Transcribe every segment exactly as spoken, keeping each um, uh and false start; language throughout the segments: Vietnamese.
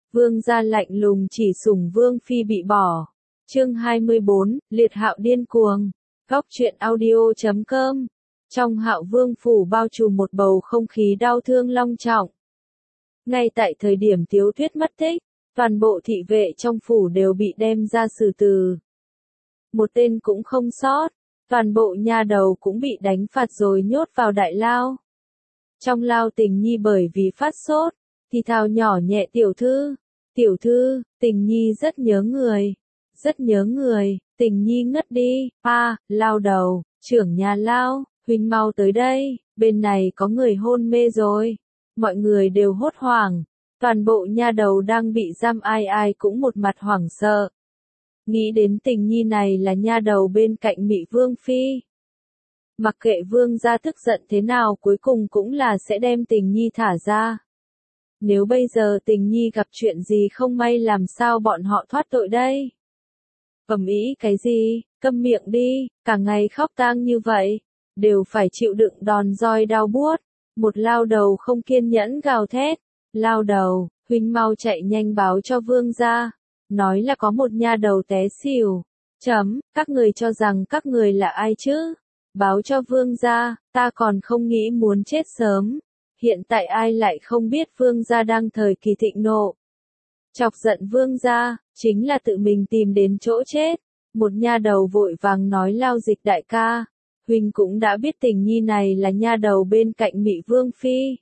Vương gia lạnh lùng chỉ sủng Vương phi bị bỏ. Chương hai mươi bốn, Liệt Hạo điên cuồng. Góc truyện audio chấm com. Trong Hạo Vương phủ bao trùm một bầu không khí đau thương long trọng. Ngay tại thời điểm Tiếu Thuyết mất tích, toàn bộ thị vệ trong phủ đều bị đem ra xử tử. Một tên cũng không sót, toàn bộ nha đầu cũng bị đánh phạt rồi nhốt vào đại lao. Trong lao Tình Nhi bởi vì phát sốt, thì thào nhỏ nhẹ tiểu thư, tiểu thư, Tình Nhi rất nhớ người, rất nhớ người, Tình Nhi ngất đi, a, lao đầu, trưởng nhà lao, huynh mau tới đây, bên này có người hôn mê rồi. Mọi người đều hốt hoảng, toàn bộ nha đầu đang bị giam ai ai cũng một mặt hoảng sợ. Nghĩ đến Tình Nhi này là nha đầu bên cạnh Mị Vương phi. Mặc kệ vương gia tức giận thế nào cuối cùng cũng là sẽ đem Tình Nhi thả ra. Nếu bây giờ Tình Nhi gặp chuyện gì không may làm sao bọn họ thoát tội đây? Ầm ĩ cái gì, câm miệng đi, cả ngày khóc tang như vậy, đều phải chịu đựng đòn roi đau buốt. Một lao đầu không kiên nhẫn gào thét, lao đầu, huynh mau chạy nhanh báo cho vương gia, nói là có một nha đầu té xỉu. Chấm, các người cho rằng các người là ai chứ? Báo cho vương gia, ta còn không nghĩ muốn chết sớm. Hiện tại ai lại không biết vương gia đang thời kỳ thịnh nộ. Chọc giận vương gia, chính là tự mình tìm đến chỗ chết. Một nha đầu vội vàng nói Lao Dịch đại ca, huynh cũng đã biết Tình Nhi này là nha đầu bên cạnh Mị Vương phi.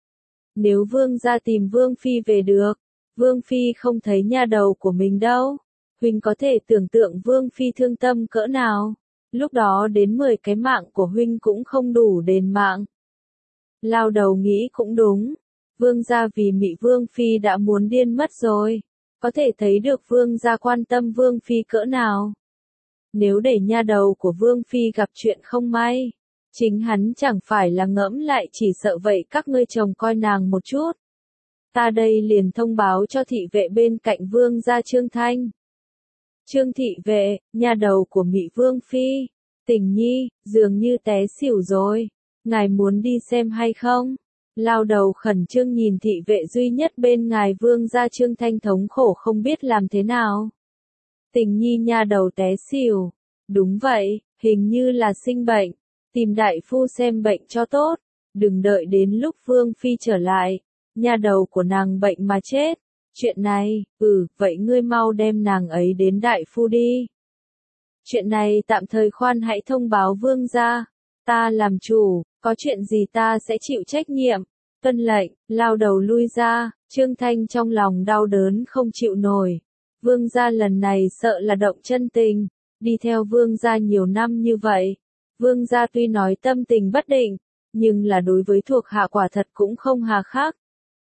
Nếu vương gia tìm Vương phi về được, Vương phi không thấy nha đầu của mình đâu. Huynh có thể tưởng tượng Vương phi thương tâm cỡ nào. Lúc đó đến mười cái mạng của huynh cũng không đủ đền mạng. Lao đầu nghĩ cũng đúng. Vương gia vì Mị Vương phi đã muốn điên mất rồi. Có thể thấy được vương gia quan tâm Vương phi cỡ nào. Nếu để nha đầu của Vương phi gặp chuyện không may, chính hắn chẳng phải là ngẫm lại chỉ sợ vậy các ngươi chồng coi nàng một chút. Ta đây liền thông báo cho thị vệ bên cạnh vương gia Trương Thanh. Trương thị vệ, nha đầu của Mị Vương phi, Tình Nhi, dường như té xỉu rồi, ngài muốn đi xem hay không? Lao đầu khẩn trương nhìn thị vệ duy nhất bên ngài vương gia Trương Thanh thống khổ không biết làm thế nào. Tình Nhi nha đầu té xỉu, đúng vậy, hình như là sinh bệnh, tìm đại phu xem bệnh cho tốt, đừng đợi đến lúc Vương phi trở lại, nha đầu của nàng bệnh mà chết. Chuyện này, ừ, vậy ngươi mau đem nàng ấy đến đại phu đi. Chuyện này tạm thời khoan hãy thông báo vương gia, ta làm chủ, có chuyện gì ta sẽ chịu trách nhiệm. Tuân lệnh, lao đầu lui ra, Trương Thanh trong lòng đau đớn không chịu nổi. Vương gia lần này sợ là động chân tình, đi theo vương gia nhiều năm như vậy. Vương gia tuy nói tâm tình bất định, nhưng là đối với thuộc hạ quả thật cũng không hà khắc.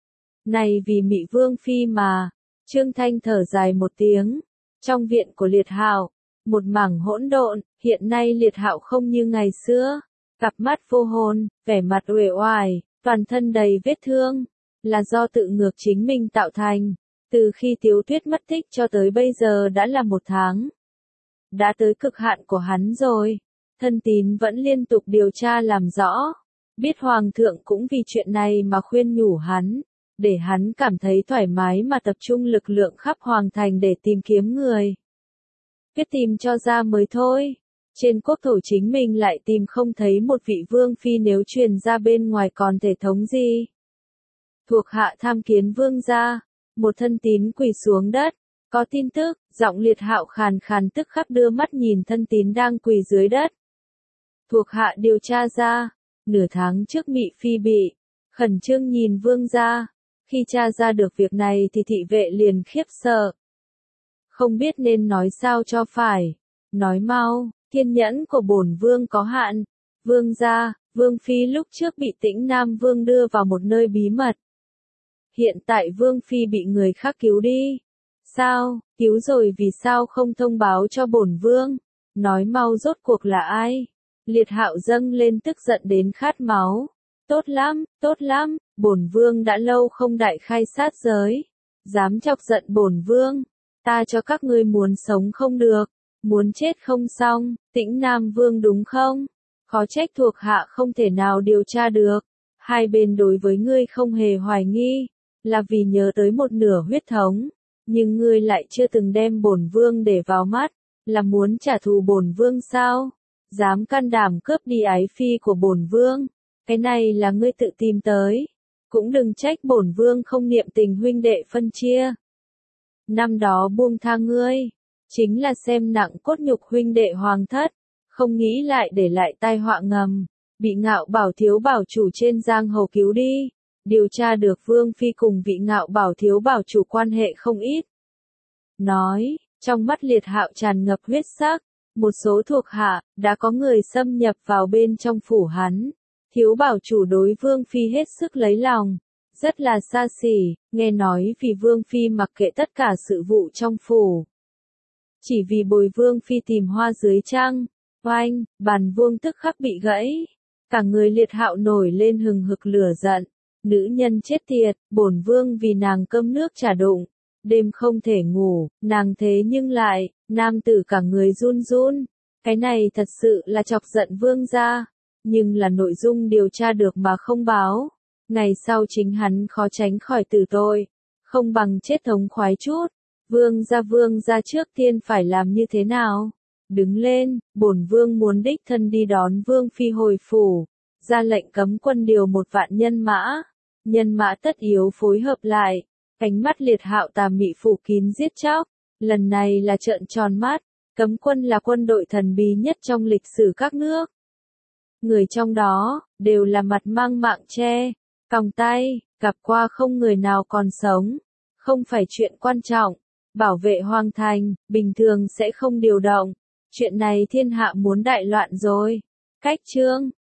Này vì Mị Vương phi mà, Trương Thanh thở dài một tiếng. Trong viện của Liệt Hạo, một mảng hỗn độn, hiện nay Liệt Hạo không như ngày xưa, cặp mắt vô hồn, vẻ mặt uể oải, toàn thân đầy vết thương, là do tự ngược chính mình tạo thành. Từ khi Tiếu Thuyết mất tích cho tới bây giờ đã là một tháng. Đã tới cực hạn của hắn rồi. Thân tín vẫn liên tục điều tra làm rõ. Biết Hoàng thượng cũng vì chuyện này mà khuyên nhủ hắn. Để hắn cảm thấy thoải mái mà tập trung lực lượng khắp Hoàng thành để tìm kiếm người. Biết tìm cho ra mới thôi. Trên quốc thổ chính mình lại tìm không thấy một vị vương phi, nếu truyền ra bên ngoài còn thể thống gì. Thuộc hạ tham kiến vương gia. Một thân tín quỳ xuống đất, có tin tức, giọng Liệt Hạo khàn khàn tức khắc đưa mắt nhìn thân tín đang quỳ dưới đất. Thuộc hạ điều tra ra, nửa tháng trước Mị Phi bị, khẩn trương nhìn vương gia, khi tra ra được việc này thì thị vệ liền khiếp sợ. Không biết nên nói sao cho phải, nói mau, kiên nhẫn của bổn vương có hạn, vương gia, Vương Phi lúc trước bị Tĩnh Nam Vương đưa vào một nơi bí mật. Hiện tại Vương Phi bị người khác cứu đi. Sao, cứu rồi vì sao không thông báo cho bổn vương? Nói mau rốt cuộc là ai? Liệt Hạo dâng lên tức giận đến khát máu. Tốt lắm, tốt lắm, bổn vương đã lâu không đại khai sát giới. Dám chọc giận bổn vương, ta cho các ngươi muốn sống không được, muốn chết không xong. Tĩnh Nam Vương đúng không? Khó trách thuộc hạ không thể nào điều tra được. Hai bên đối với ngươi không hề hoài nghi. là vì nhớ tới một nửa huyết thống, nhưng ngươi lại chưa từng đem bổn vương để vào mắt, là muốn trả thù bổn vương sao? Dám can đảm cướp đi ái phi của bổn vương, cái này là ngươi tự tìm tới, cũng đừng trách bổn vương không niệm tình huynh đệ phân chia. Năm đó buông tha ngươi, chính là xem nặng cốt nhục huynh đệ hoàng thất, không nghĩ lại để lại tai họa ngầm, bị Ngạo Bảo thiếu bảo chủ trên giang hồ cứu đi, điều tra được vương phi cùng vị Ngạo Bảo thiếu bảo chủ quan hệ không ít. Nói, trong mắt Liệt Hạo tràn ngập huyết sắc, một số thuộc hạ, đã có người xâm nhập vào bên trong phủ hắn. Thiếu bảo chủ đối vương phi hết sức lấy lòng, rất là xa xỉ, nghe nói vì vương phi mặc kệ tất cả sự vụ trong phủ. Chỉ vì bồi vương phi tìm hoa dưới trăng, oanh, bàn vuông tức khắc bị gãy. Cả người Liệt Hạo nổi lên hừng hực lửa giận, nữ nhân chết tiệt, bổn vương vì nàng cơm nước trả đụng, đêm không thể ngủ, nàng thế nhưng lại, nam tử cả người run run, cái này thật sự là chọc giận vương gia, nhưng là nội dung điều tra được mà không báo, ngày sau chính hắn khó tránh khỏi tử tội, không bằng chết thống khoái chút, vương gia vương gia trước tiên phải làm như thế nào? Đứng lên, bổn vương muốn đích thân đi đón vương phi hồi phủ, ra lệnh cấm quân điều một vạn nhân mã, nhân mã tất yếu phối hợp lại, ánh mắt Liệt Hạo tà mị phủ kín giết chóc, lần này là trợn tròn mắt, cấm quân là quân đội thần bí nhất trong lịch sử các nước. Người trong đó, đều là mặt mang mạng che, còng tay, gặp qua không người nào còn sống, không phải chuyện quan trọng, bảo vệ hoàng thành, bình thường sẽ không điều động. Chuyện này thiên hạ muốn đại loạn rồi. Cách chương